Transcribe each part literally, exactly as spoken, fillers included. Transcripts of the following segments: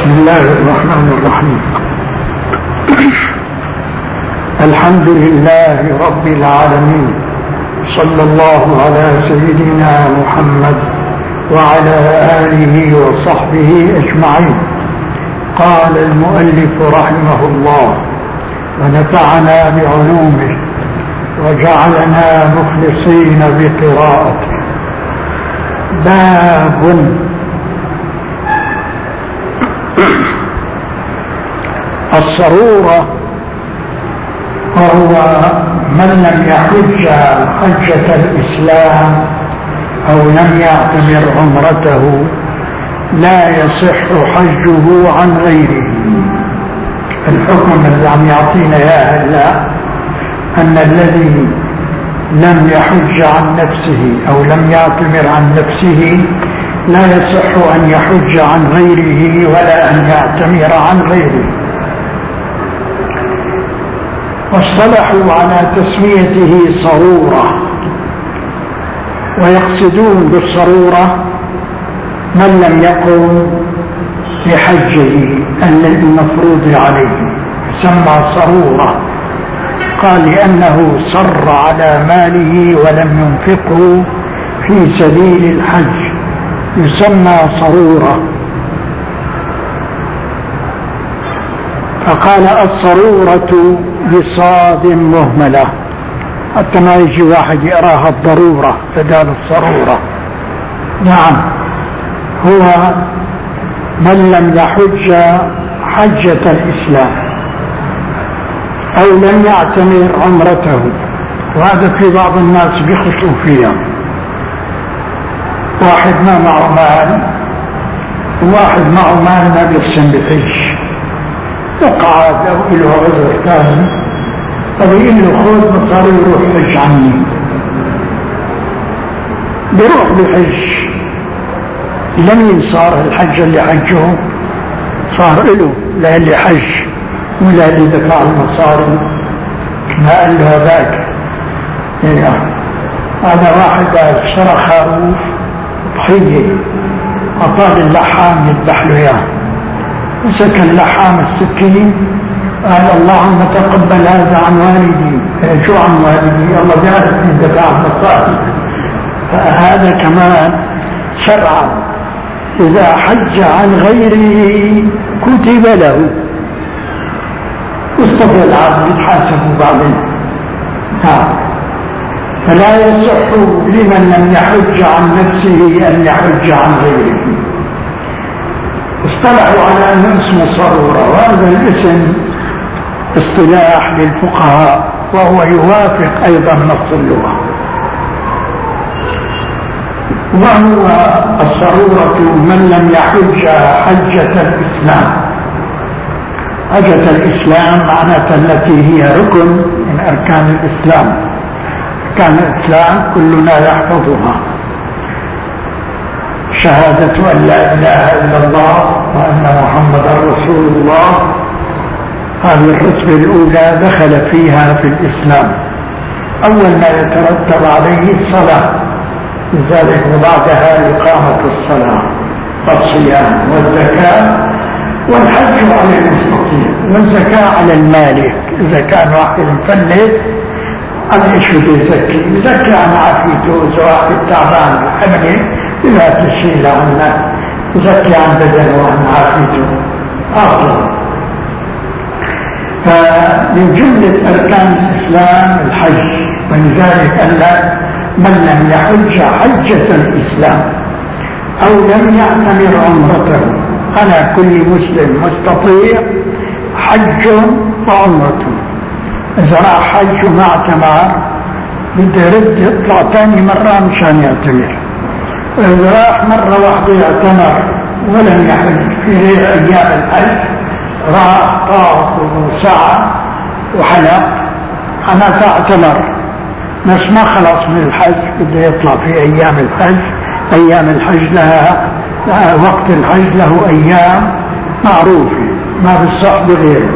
بسم الله الرحمن الرحيم. الحمد لله رب العالمين، صلى الله على سيدنا محمد وعلى آله وصحبه أجمعين. قال المؤلف رحمه الله: ونفعنا بعلومه وجعلنا مخلصين بقراءته. باب الصرورة، وهو من لم يحج حجة الإسلام أو لم يعتمر عمرته لا يصح حجه عن غيره. الحكم الذي عم يعطينا اياه هلا أن الذي لم يحج عن نفسه أو لم يعتمر عن نفسه لا يصح أن يحج عن غيره ولا أن يعتمر عن غيره. واصطلحوا على تسميته صرورة، ويقصدون بالصرورة من لم يقم لحجه المفروض عليه، سمى صرورة. قال لأنه صر على ماله ولم ينفقه في سبيل الحج، يسمى صرورة. فقال الصرورة بصاد مهملة، حتى ما يجي واحد يراها الضرورة بدال الصرورة. نعم، هو من لم يحج حجة الإسلام أو لم يعتمر عمرته، وهذا في بعض الناس بيخطئوا فيها. واحد ما معه مال وواحد معه مال ما بيحسن بحج، تقعد أو إله عذر ثاني، فبيقول له خذ مصاري وروح حج عني، بيروح بحج. لمين صار الحج اللي حجه؟ صار له، لا اللي حج ولا اللي دفع المصاري. ما قال له هذاك يعني هذا واحد اشترى خروف ضحية، أعطاه اللحام يذبح له إياه، مسك اللحام السكين قال اللهم تقبل هذا عن والدي. شو عن والدي؟ الله بيعرف من دفع المصاري. فهذا كمان شرعا إذا حج عن غيره كتب له، واستطيع العبد يتحاسب بعدين. فلا يصح لمن لم يحج عن نفسه أن يحج عن غيره. اصطلحوا على أنه اسمه صرورة، وهذا الاسم اصطلاح للفقهاء وهو يوافق أيضا نص اللغة. وهو الصرورة من لم يحج حجة الإسلام. حجة الإسلام معناتها التي هي ركن من أركان الإسلام. أركان الإسلام كلنا يحفظها: شهادة أن لا إله إلا الله وأن محمدا رسول الله. هذه الرتبة الأولى دخل فيها في الإسلام. أول ما يترتب عليه الصلاة، لذلك وبعدها إقامة الصلاة والصيام والزكاة والحج على المستطيع، والزكاة على المالك. إذا كان واحد مفلس عن إيش بده يزكي؟ يزكي عن عافيته. إذا واحد تعبان بحمله لا تشيل عنه، يزكي عن بدنه وعن عافيته أصلا. فمن جملة أركان الإسلام الحج، ولذلك قال لك من لم يحج حجة الإسلام أو لم يعتمر عمرته. أنا كل مسلم مستطيع حج وعمرته. إذا راح حج وما اعتمر بده يرد يطلع ثاني مرة مشان يعتمر. وإذا راح مرة واحدة يعتمر ولم يحج في غير أيام الحج، راح طاف وسعى وحلق، أنا تعتمر، بس ما خلص من الحج، بده يطلع في أيام الحج. أيام الحج لها, لها وقت الحج له أيام معروفة، ما بالصح بغيره.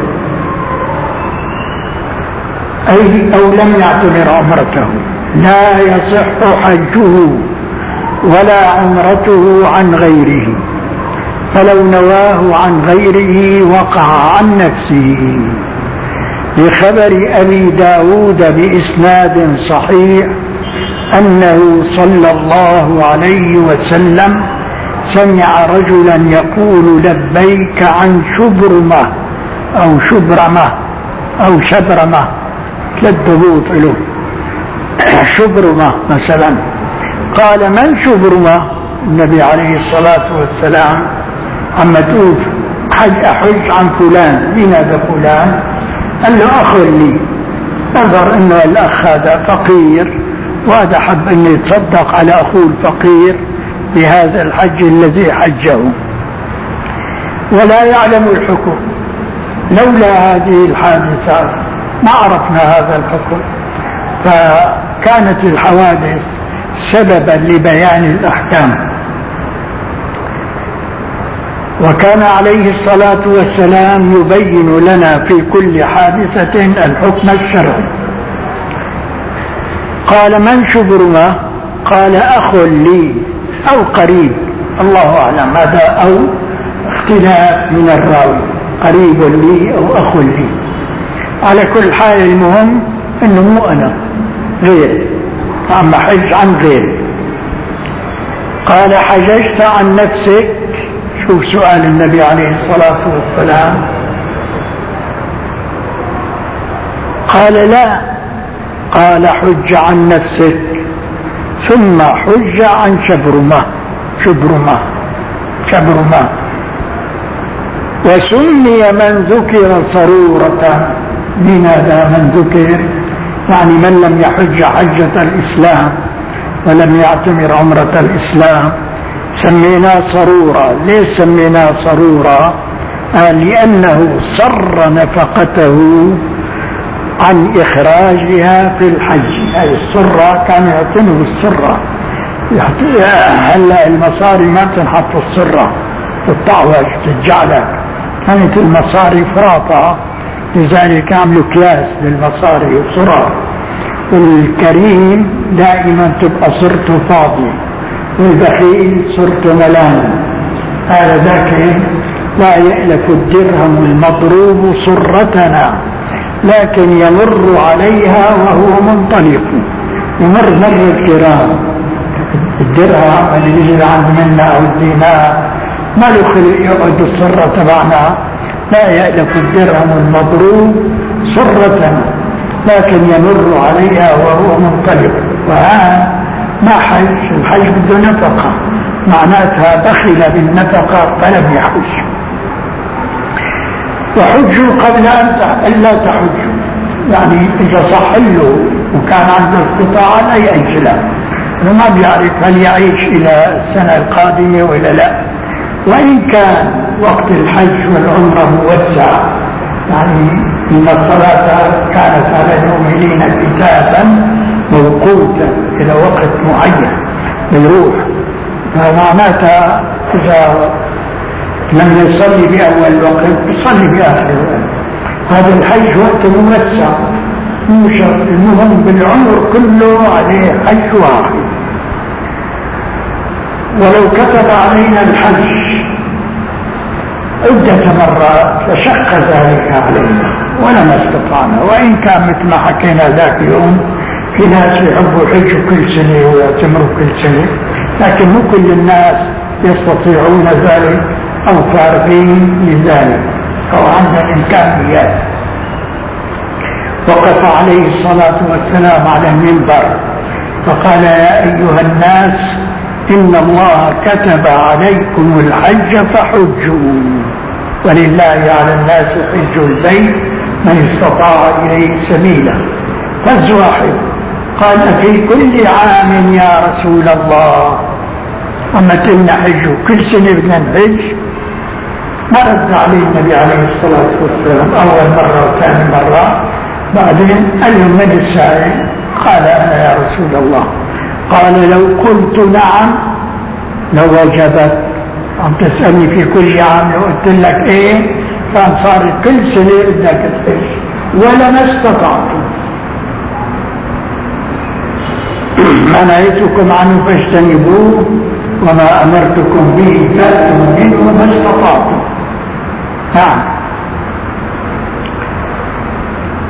أي أو لم يعتمر عمرته لا يصح حجه ولا عمرته عن غيره. فلو نواه عن غيره وقع عن نفسه. لخبر أبي داود بإسناد صحيح أنه صلى الله عليه وسلم سمع رجلا يقول لبيك عن شبرمة أو شبرمة أو شبرمة ثلاث ضبوط له شبرمة مثلا. قال من شبرمة؟ النبي عليه الصلاة والسلام عم تقول حج أحج عن فلان. مين هذا فلان؟ قال له أخ لي. نظر أنه الأخ هذا فقير وهذا حب أن يتصدق على أخوه الفقير بهذا الحج الذي حجه ولا يعلم الحكم. لولا هذه الحادثة ما عرفنا هذا الحكم، فكانت الحوادث سببا لبيان الأحكام. وكان عليه الصلاة والسلام يبين لنا في كل حادثة الحكم الشرعي. قال من شبرمة؟ قال أخ لي أو قريب، الله أعلم، هذا أو اختلاف من الراوي، قريب لي أو أخ لي. على كل حال المهم أنه مو أنا، غير، عم حج عن غير. قال حججت عن نفسك؟ شوف سؤال النبي عليه الصلاة والسلام. قال لا. قال حج عن نفسك ثم حج عن شبرمة شبرمة شبرمة. وسمي من ذكر صرورة. من هذا من ذكر؟ يعني من لم يحج حجة الإسلام ولم يعتمر عمرة الإسلام سميناه صرورة. ليش سميناه صرورة؟ آه لأنه صر نفقته عن إخراجها في الحج. هذه الصرة كان يعتنوا بالصرة. هلا المصاري ما تنحط في الصرة، في الطعوج تتجعلك، كانت المصاري فراطة، لذلك عملوا كياس للمصاري وصرة. والكريم دائما تبقى صرته فاضي، والبخيل صرته ملان. هذا ذاك لا يألف الدرهم المضروب صرتنا لكن يمر عليها وهو منطلق. يمر مر الكرام. الدرهم اللي يجي عند منا أو الدينار ما له خلق يقعد بالصرة تبعنا. لا يألف الدرهم المضروب صرتنا لكن يمر عليها وهو منطلق. وها ما حج، الحج بده نفقة، معناتها بخل بالنفقة فلم يحج. وحجوا قبل أن لا تحجوا، يعني إذا صح له وكان عنده استطاعة لا يأجله، وما بيعرف هل يعيش إلى السنة القادمة ولا لا. وإن كان وقت الحج والعمرة موسع، يعني إن الصلاة كانت على المؤمنين كتابا موقوتا إلى وقت معين بيروح، فمعناتها إذا لم يصلي بأول وقت يصلي بآخر وقت. هذا الحج وقت موسع مو شرط. المهم بالعمر كله عليه حج واحد. ولو كتب علينا الحج عدة مرات لشق ذلك علينا ولما استطعنا. وإن كان مثل ما حكينا ذاك اليوم في ناس يحبوا يحجوا كل سنة ويعتمروا كل سنة، لكن مو كل الناس يستطيعون ذلك أو فارغين لذلك أو عندهم إمكانيات. وقف عليه الصلاة والسلام على المنبر فقال يا أيها الناس إن الله كتب عليكم الحج فحجوا ولله على الناس حج البيت من استطاع إليه سبيلا. فز واحد قال في كل عام يا رسول الله؟ أما تلنا حج كل سنة بدنا نحج؟ ما رد عليه النبي عليه الصلاة والسلام أول مرة وثاني مرة. بعدين قال له من السائل؟ قال أنا يا رسول الله. قال لو قلت نعم لوجبت. عم تسألني في كل عام، لو قلت لك ايه كان صار كل سنة بدك تحج ولا ما استطعتم. ما نهيتكم عنه فاجتنبوه وما أمرتكم به فأتوا منه ما استطعتم.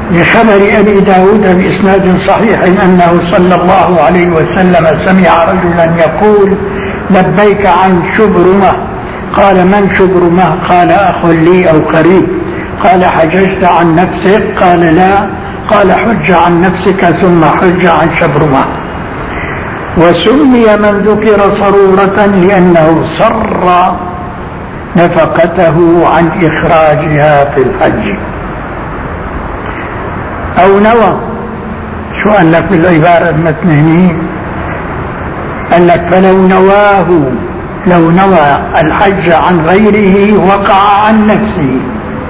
لخبر أبي داود بإسناد صحيح أنه صلى الله عليه وسلم سمع رجلا يقول لبيك عن شبرمة. قال من شبرمة؟ قال أخ لي أو قريب. قال حججت عن نفسك؟ قال لا. قال حج عن نفسك ثم حج عن شبرمة. وسمي من ذكر صرورة لأنه صر نفقته عن إخراجها في الحج. أو نوى، شو قال لك بالعبارة المتنهنية؟ قال لك فلو نواه، لو نوى الحج عن غيره وقع عن نفسه.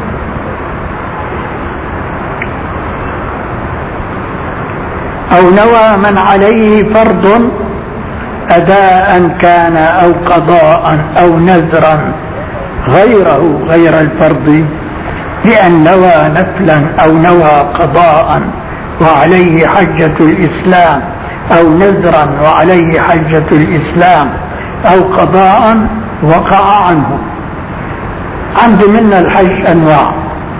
أو نوى من عليه فرض أداء كان أو قضاء أو نذرا غيره غير الفرض، بأن نوى نفلا أو نوى قضاء وعليه حجة الإسلام، أو نذرا وعليه حجة الإسلام، أو قضاء وقع عنه. عند منا الحج أنواع،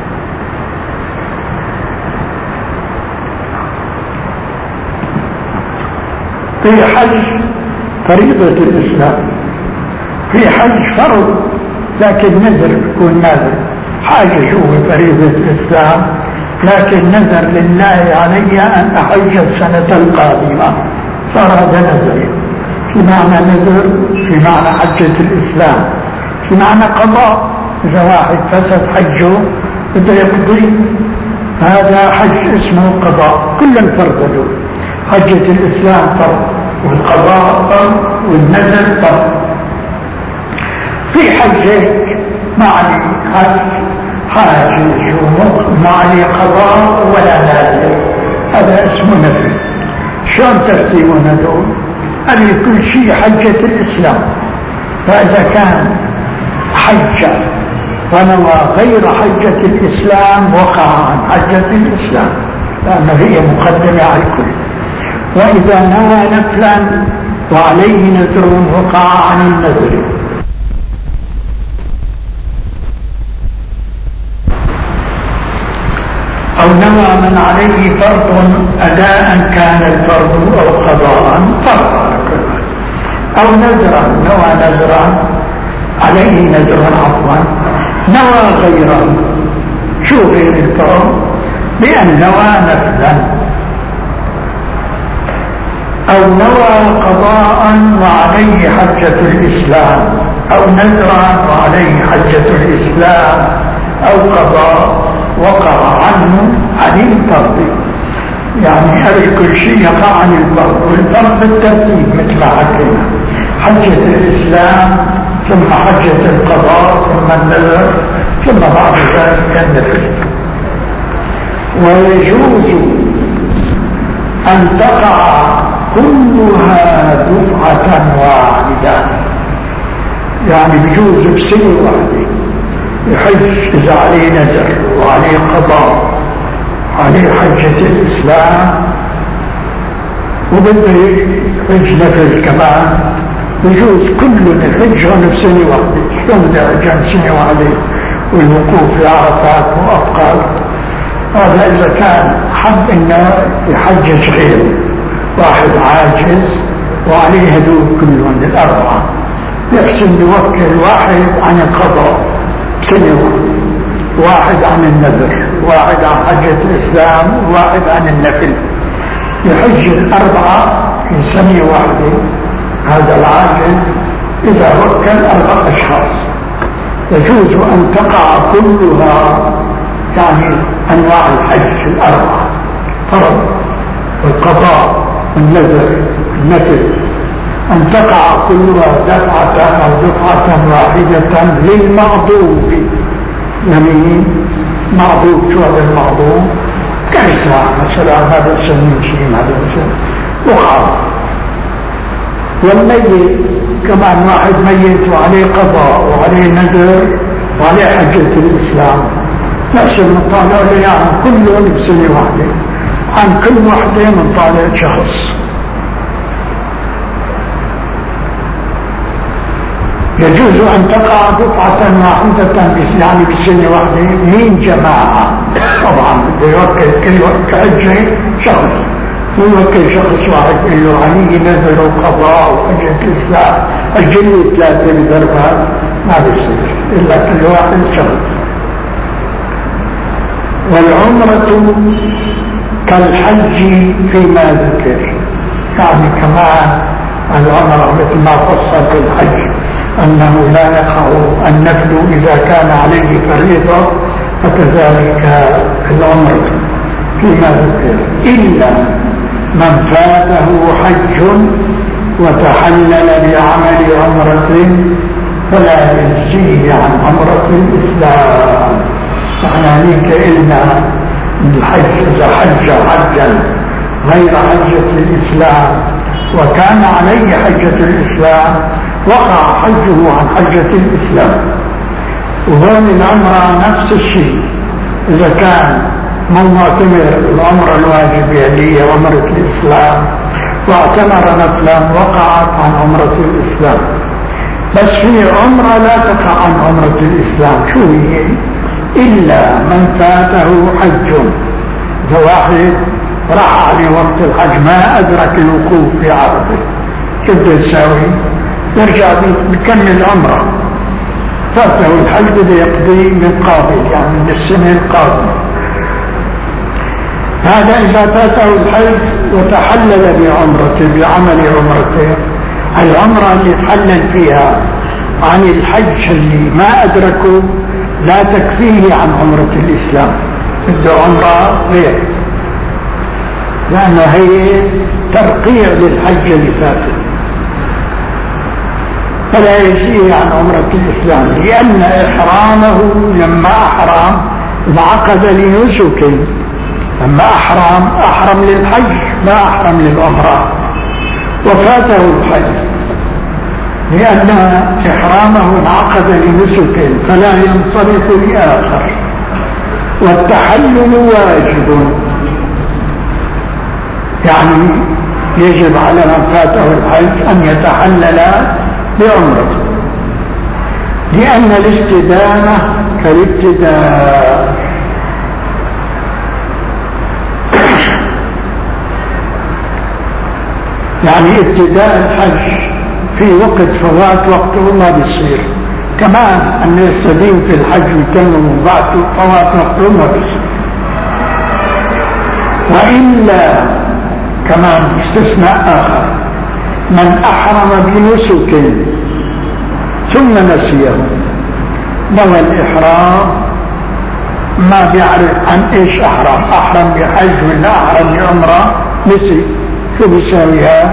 في حج فريضة الإسلام، في حج فرض لكن نذر يكون نذر، حاجة شو فريضة الإسلام لكن نذر لله علي أن أحج السنة القادمة، صار هذا نذر. في معنى نذر، في معنى حجة الإسلام، في معنى قضاء. إذا واحد فسد حجه بده يقضي، هذا حج اسمه قضاء. كل فرض له، حجة الإسلام فرض، والقضاء فرض، والنذر فرض. في حجة معني حج حاجة معني قضاء ولا نذر، هذا اسمه نذر. شلون ترتيبون هذول؟ هذه كل شيء حجة الإسلام. فإذا كان حجة ونوى غير حجة الإسلام وقع عن حجة الإسلام، لأنه هي مقدمة على الكل. وإذا نوى نفلا وعليه نذر وقع عن النذر. أو نوى من عليه فرض أداء كان الفرض أو قضاء فرض، أو نذرا، نوى نذرا عليه نذر عفوا، نوى غيره. شو غير الفرض؟ بأن نوى نفلا، أو نوى قضاء وعليه حجة الإسلام، أو نذرا وعليه حجة الإسلام، أو قضاء وقع عنه عن الفرض. يعني هذا كل شيء يقع عن الفرض، والفرض بالترتيب مثل ما حكينا: حجة الإسلام، ثم حجة القضاء، ثم النذر، ثم بعد ذلك النفل. ويجوز أن تقع كلها دفعة واحدة، يعني بجوز بسنة واحدة يحج إذا عليه نذر وعليه قضاء وعليه حجة الإسلام وبده يحج نفل كمان، يجوز كله يحجهم بسنة واحدة. شلون بده يحجهم بسنة واحدة والوقوف في عرفات وأفقار؟ هذا إذا كان حب إنه يحجج غيره، واحد عاجز وعليه هدول كلهم الأربعة، يحسن يوكل واحد عن القضاء بسنة، واحد عن النذر، واحد عن حجة الإسلام، واحد عن النفل، يحج الأربعة في سنة واحدة. هذا العاجز إذا وكل أربع أشخاص يجوز أن تقع كلها، يعني أنواع الحج الأربعة: فرض والقضاء والنذر والنفل، أن تقع كلها دفعة أو دفعة واحدة للمغضوب. يعني معضوب، شو هذا المعضوب؟ كإسراع مثلا، هذا سنين شيء، هذا سنين وقع. والميت كمان، واحد ميت وعليه قضاء وعليه نذر وعليه حجة الإسلام، نفس المطالع يعني كلهم بسنة واحدة، عن كل واحدة من طالع شخص. يجوز أن تقع دفعة واحدة يعني بسنة واحدة من جماعة، طبعا بده يوكل كل كأجل شخص، يوكل شخص واحد يقول له علي نذر وقضاء وأجل الإسلام أجل ثلاثة بدربات، ما بيصير إلا كل واحد شخص. والعمرة كالحج فيما ذكر، يعني كمان العمرة مثل ما فصل في الحج أنه لا يقع النفل إذا كان عليه فريضة، فكذلك العمرة فيما ذكر، إلا من فاته حج وتحلل بعمل عمرة فلا يجزيه عن عمرة الإسلام. يعني كأن الحج إذا حج حجا غير حجة الإسلام وكان عليه حجة الإسلام وقع حجه عن حجة الإسلام. وهون العمرة نفس الشيء، إذا كان من معتمر العمرة الواجبة اللي هي عمرة الإسلام واعتمر نفلا وقعت عن عمرة الإسلام. بس في عمرة لا تقع عن عمرة الإسلام، شو هي؟ إلا من فاته حج، إذا واحد راح عليه وقت الحج ما أدرك الوقوف في عرفة، شو بده يساوي؟ يرجع بيكمل عمره، فاته الحج بده يقضي من قابل، يعني من السنة القادمة. هذا إذا فاته الحج وتحلل بعمرته بعمل عمرته، العمرة اللي تحلل فيها عن الحج اللي ما أدركه لا تكفيه عن عمرة الإسلام، بده عمرة غير، لأنه هي ترقيع للحج اللي فاتت، فلا يجزيه عن عمرة الإسلام، لأن إحرامه لما أحرم انعقد لنسك، لما أحرم أحرم للحج ما أحرم للعمرة، وفاته الحج لأن إحرامه انعقد لنسك فلا ينصرف لآخر. والتحلل واجب، يعني يجب على من فاته الحج أن يتحلل بعمرته، لأن الاستدامة كالابتداء. يعني ابتداء الحج في وقت فوات وقته ما بيصير، كمان أن يستدين في الحج ويتمم بعد فوات وقته ما بيصير. وإلا كمان استثناء آخر، من أحرم بنسك ثم نسيه، نوى الإحرام ما بيعرف عن إيش أحرم، أحرم بحج ولا أحرم بعمرة، نسي شو بيساويها؟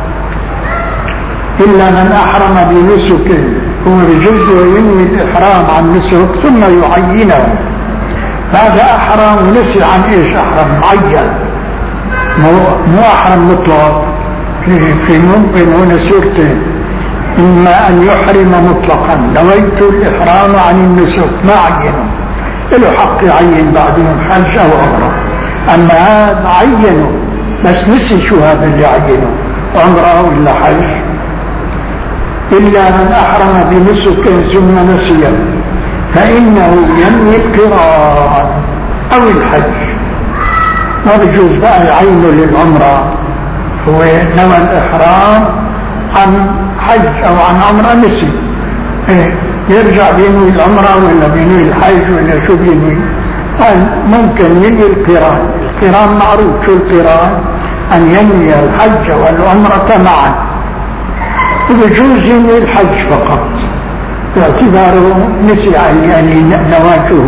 إلا من أحرم بنسك، هو بجزء ينوي الإحرام عن نسك ثم يعينه، هذا أحرم ونسي عن إيش أحرم معين، مو أحرم مطلق. في, في ممكن هنا سورتين، إما أن يحرم مطلقا نويت الإحرام عن النسك ما عينه، له حق يعين بعدهم حج أو عمرة، أما هذا عينه بس نسي شو هذا اللي عينه، عمرة ولا حج. إلا من أحرم بنسك ثم نسيه فإنه ينوي القران أو الحج، ما بيجوز بقى يعينه للعمرة، هو نوى الإحرام عن حج أو عن عمرة نسي، إيه يرجع بينوي العمرة ولا بينوي الحج ولا شو بينوي؟ قال ممكن ينوي القران. القران معروف، شو القران؟ أن ينوي الحج والعمرة معا، وبجوز ينوي الحج فقط باعتباره نسي يعني نواته.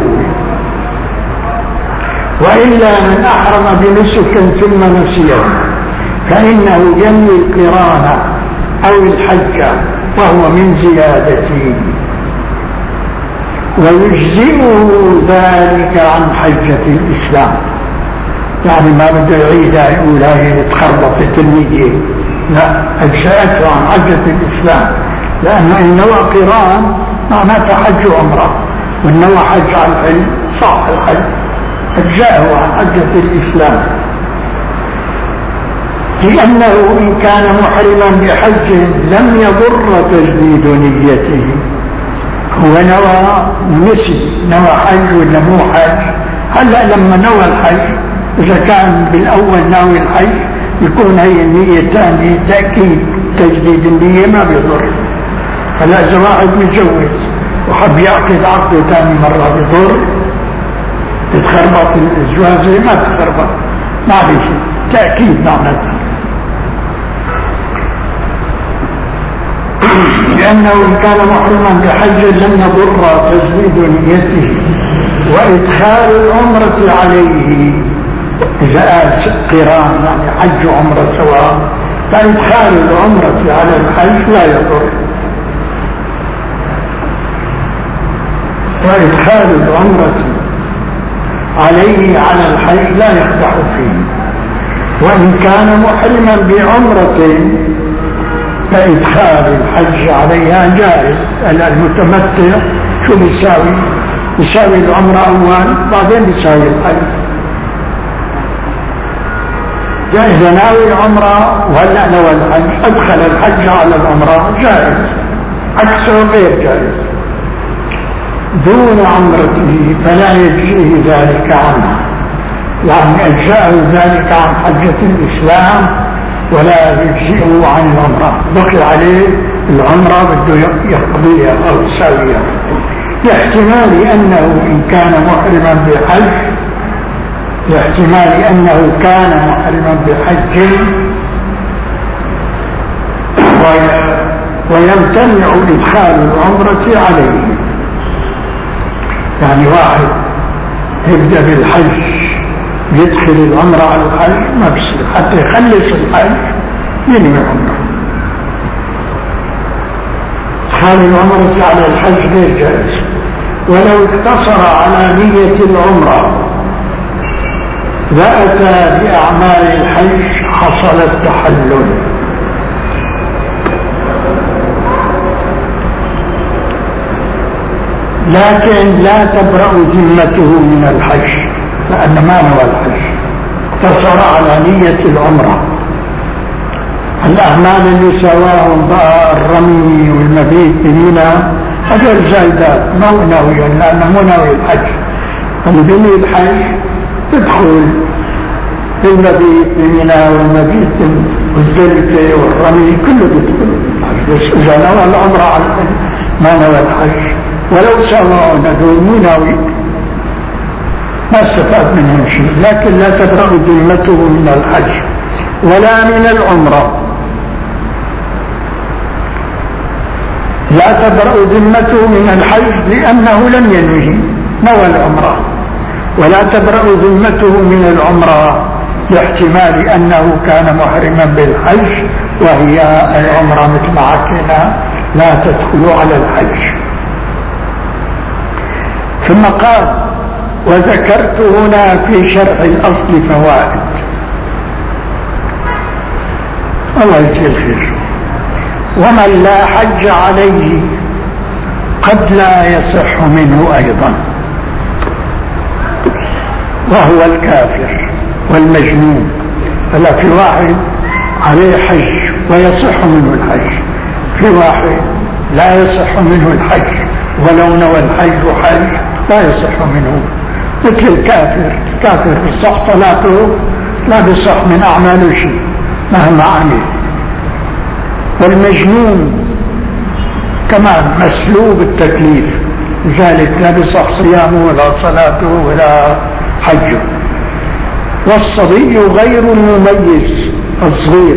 وإلا من أحرم بنسك ثم نسيه فإنه ينوي القران أو الحج وهو من زيادته، ويجزئه ذلك عن حجة الإسلام، يعني ما بده يعيدها يقول هاي تخربطت النية، لا، أجزأته عن حجة الإسلام، لأنه إن نوى قران معناته حج وعمرة، وإن نوى حج عن الحج صح الحج، أجزأه عن حجة الإسلام، لأنه إن كان محرما بحج لم يضر تجديد نيته، هو نوى نسي نوى حج ولا مو حج، هلا لما نوى الحج إذا كان بالأول ناوي الحج يكون هي النية الثانية تأكيد تجديد النية ما بيضر. هلا إذا واحد متجوز وحب يعقد عقده ثاني مرة بيضر؟ تتخربط الزواج ما تتخربط، ما بيصير تأكيد معناتها. لأنه إن كان محرما بحج لم يضر تجديد نيته وإدخال العمرة عليه. إذا قران يعني حج وعمرة سواء، فإدخال العمرة على الحج لا يضر، وإدخال العمرة عليه على الحج لا يقدح فيه. وإن كان محرما بعمرة فإدخال الحج عليها جائز. المتمتع شو بيساوي؟ بيساوي العمرة أول بعدين بيساوي الحج. إذا ناوي العمرة وهلا نوى الحج أدخل الحج على العمرة جائز، عكسه غير جائز. دون عمرته فلا يجزئه ذلك عنه، يعني أجزأه ذلك عن حجة الإسلام ولا يجزئه عن العمرة، بقي عليه العمرة بده يقضيها أو يساويها. لاحتمال أنه إن كان محرما بحج لاحتمال أنه كان محرما بحج ويمتنع إدخال العمرة عليه. يعني واحد يبدأ بالحج يدخل العمرة على الحج ما بصير حتى يخلص الحج ينوي عمره. إدخال العمرة على الحج غير جائز. ولو اقتصر على نية العمرة وأتى بأعمال الحج حصل التحلل. لكن لا تبرأ ذمته من الحج لأن ما نوى الحج، اقتصر على نية العمرة. الأعمال اللي سواهم بقى الرمي والمبيت بمنى هذول زايدات مو ناويا لأنه مو ناوي الحج. اللي بني الحج تدخل المبيت بمنى والمبيت والزلفة والرمي كله بيدخل. بس إذا نوى العمرة على الحج ما نوى الحج ولو سواء هذول مو ناوي ما استفاد منهم شيء. لكن لا تبرأ ذمته من الحج ولا من العمرة. لا تبرأ ذمته من الحج لأنه لم ينوه نوى العمرة، ولا تبرأ ذمته من العمرة لاحتمال أنه كان محرما بالحج وهي العمرة مثل ما حكينا لا تدخل على الحج. ثم قال: وذكرت هنا في شرح الأصل فوائد. الله يجزيه الخير. ومن لا حج عليه قد لا يصح منه أيضا، وهو الكافر والمجنون. فلا في واحد عليه حج ويصح منه الحج، في واحد لا يصح منه الحج ولو نوى الحج حج لا يصح منه، مثل الكافر. الكافر بصح صلاته لا بصح من أعماله شيء مهما عمل. والمجنون كمان مسلوب التكليف، لذلك لا بصح صيامه ولا صلاته ولا حجه. والصبي غير المميز الصغير،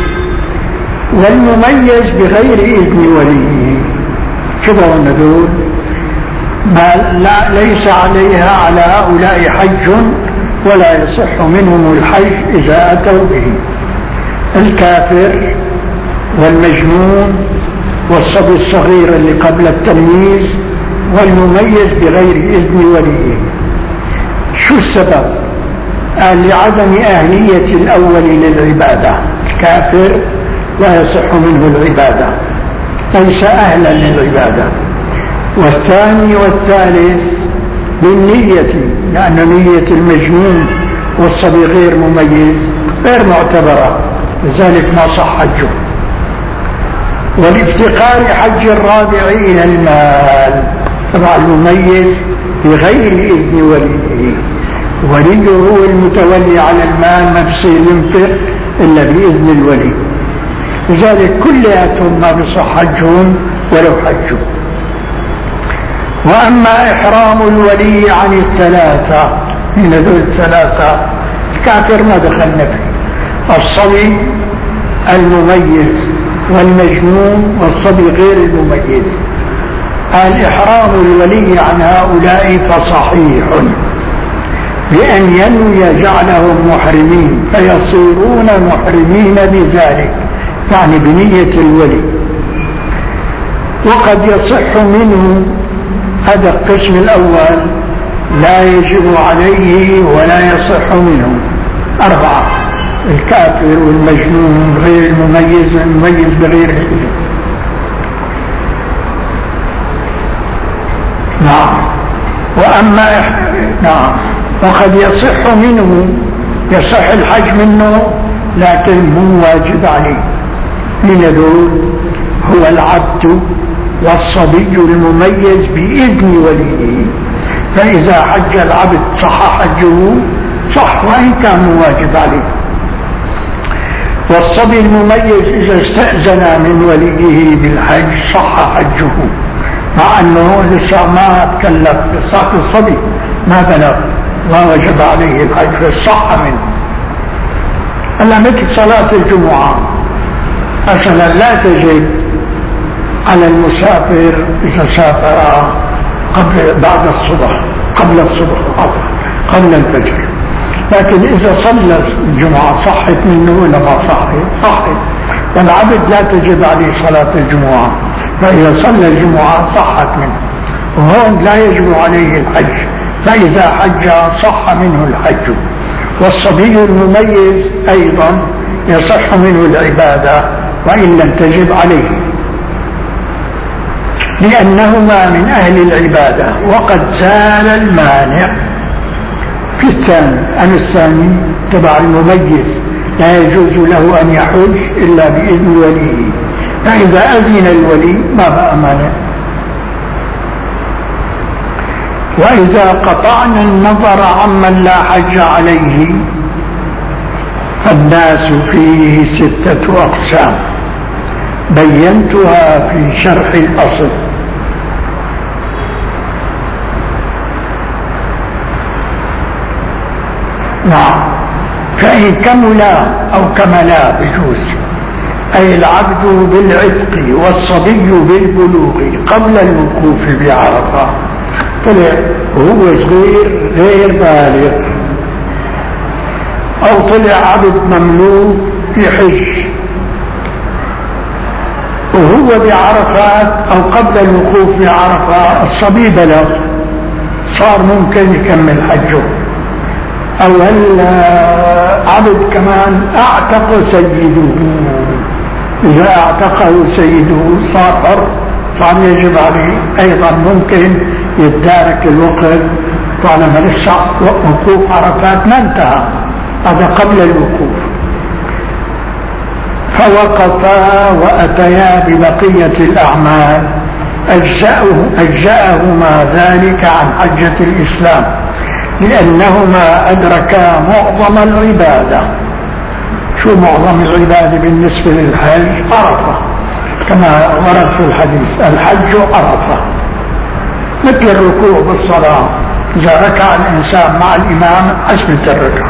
والمميز بغير إذن وليه. كذا والنذور ما لا ليس عليها على هؤلاء حج ولا يصح منهم الحج إذا أتوا به. الكافر والمجنون والصبي الصغير اللي قبل التمييز والمميز بغير إذن وليه. شو السبب؟ قال: لعدم أهلية الأول للعبادة. الكافر لا يصح منه العبادة، ليس أهلا للعبادة. والثاني والثالث بالنية، لأن نية المجنون والصبي غير مميز غير معتبرة، لذلك ما صح حجه. والافتقار حج الرابع إلى المال، طبعا المميز بغير إذن وليه. وليه هو المتولي على المال، ما بصير ينفق إلا بإذن الولي. لذلك كلياتهم ما بصح حجهم ولو حجوا. وأما إحرام الولي عن الثلاثة، من هذول الثلاثة الكافر ما دخلنا فيه، الصبي المميز والمجنون والصبي غير المميز. الإحرام الولي عن هؤلاء فصحيح بأن ينوي جعلهم محرمين فيصيرون محرمين بذلك، يعني بنية الولي. وقد يصح منه، هذا القسم الأول لا يجب عليه ولا يصح منه، أربعة: الكافر والمجنون غير المميز والمميز بغير الإذن. نعم. وأما نعم وقد يصح منه، يصح الحج منه لكن مو واجب عليه. من هذول هو العبد والصبي المميز بإذن وليه، فإذا حج العبد صح حجه، صح وإن كان واجب عليه. والصبي المميز إذا استأذن من وليه بالحج صح حجه، مع أنه لسه ما تكلف، لسه الصبي ما بلغ ما وجب عليه الحج فصح منه. ألا مثل صلاة الجمعة مثلا لا تجب على المسافر إذا سافر قبل بعد الصبح، قبل الصبح قبل الفجر، لكن إذا صلى الجمعة صحت منه ولا ما صحت؟ صحت. والعبد لا تجب عليه صلاة الجمعة، فإذا صلى الجمعة صحت منه. وهون لا يجب عليه الحج، فإذا حج صح منه الحج. والصبي المميز أيضا يصح منه العبادة وإن لم تجب عليه، لأنهما من أهل العبادة. وقد زال المانع في الثاني. أم الثاني تبع المميز لا يجوز له أن يحج إلا بإذن وليه، فإذا أذن الولي ما بقى مانع. وإذا قطعنا النظر عمن لا حج عليه فالناس فيه ستة أقسام بينتها في شرح الأصل. نعم. فإن كملا أو كملا بجوز، أي العبد بالعتق والصبي بالبلوغ قبل الوقوف بعرفة، طلع وهو صغير غير بالغ، أو طلع عبد مملوك في حج وهو بعرفات أو قبل الوقوف بعرفة الصبي بلغ صار ممكن يكمل حجه، أو العبد كمان أعتق سيده، إذا أعتقه سيده صار حر، صار يجب عليه أيضا ممكن يتدارك الوقت طالما لسه وقوف عرفات ما انتهى، هذا قبل الوقوف. فوقفا وأتيا ببقية الأعمال أجزأه أجزأهما ذلك عن حجة الإسلام، لأنهما أدركا معظم العبادة. شو معظم العبادة بالنسبة للحج؟ عرفة، كما ورد في الحديث الحج عرفة، مثل الركوع بالصلاة، إذا ركع الإنسان مع الإمام حسبت الركعة،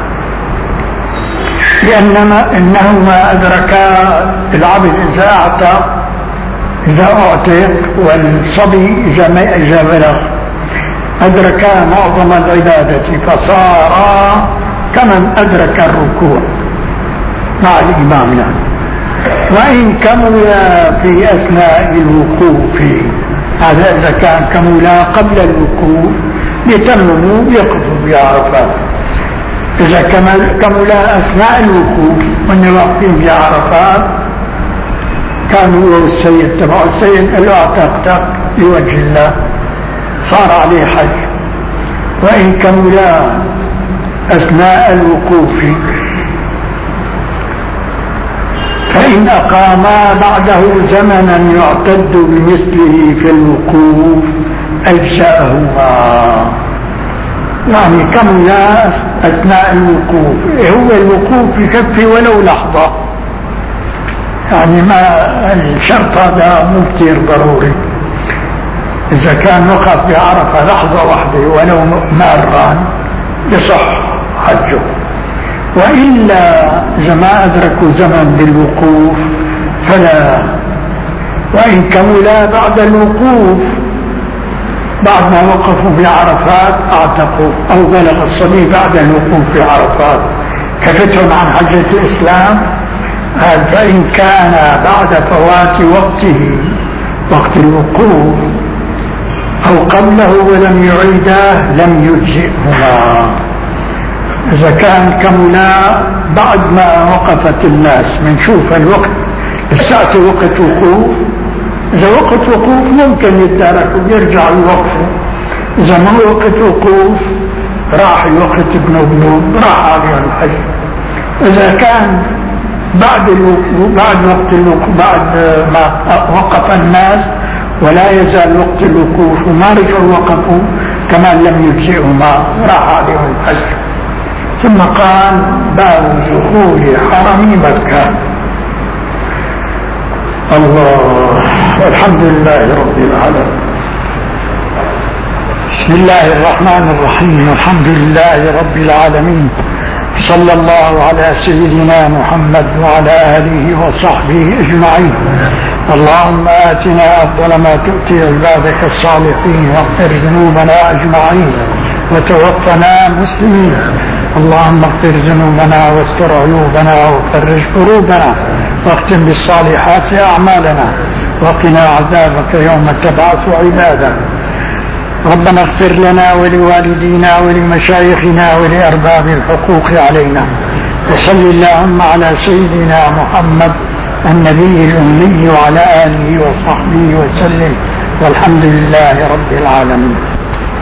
لأنما إنهما أدركا العبد إذا أعتق إذا أعتق والصبي إذا ما إذا بلغ أدركا معظم العبادة، فصارا كمن أدرك الركوع مع الإمام يعني. وإن كملا في أثناء الوقوف، هذا إذا كان كملا قبل الوقوف يتمموا يقفوا بعرفات. إذا كملا أثناء الوقوف من واقفين بعرفات كانوا هو السيد تبع السيد قال له أعتقتك لوجه الله صار عليه حج. وإن كملا أثناء الوقوف فإن أقاما بعده زمنا يعتد بمثله في الوقوف أجزأهما. يعني كمل أثناء الوقوف. هو الوقوف يكفي ولو لحظة، يعني ما الشرط هذا مو كثير ضروري. إذا كان وقف بعرفة لحظة واحدة ولو مرة يصح حجه، وإلا إذا ما أدركوا زمن بالوقوف فلا. وإن كملا بعد الوقوف بعد ما وقفوا بعرفات اعتقوا، أو بلغ الصبي بعد الوقوف بعرفات كفتهم عن حجة الإسلام. فإن كان بعد فوات وقته وقت الوقوف أو قبله ولم يعيده لم يجزئهما. إذا كان كملا بعد ما وقفت الناس بنشوف الوقت الساعة وقت وقوف، إذا وقت وقوف ممكن يتدارك ويرجع الوقف. إذا ما وقت وقوف راح الوقت ابن ابن راح عليه الحج. إذا كان بعد الوقوف بعد وقت الوقوف بعد ما وقف الناس ولا يزال وقت الوقوف وما رجعوا وقفوا كمان لم يجزئهما راح عليهم الحج. ثم قال باب دخول حرم مكة. الله، الحمد لله رب العالمين. بسم الله الرحمن الرحيم، الحمد لله رب العالمين، صلى الله على سيدنا محمد وعلى آله وصحبه أجمعين. اللهم آتنا أفضل ما تؤتي عبادك الصالحين، واغفر ذنوبنا أجمعين وتوفنا مسلمين. اللهم اغفر ذنوبنا واستر عيوبنا وفرج كروبنا واختم بالصالحات أعمالنا وقنا عذابك يوم تبعث عبادك. ربنا اغفر لنا ولوالدينا ولمشايخنا ولأرباب الحقوق علينا. وصل اللهم على سيدنا محمد النبي الأمي وعلى آله وصحبه وسلم، والحمد لله رب العالمين.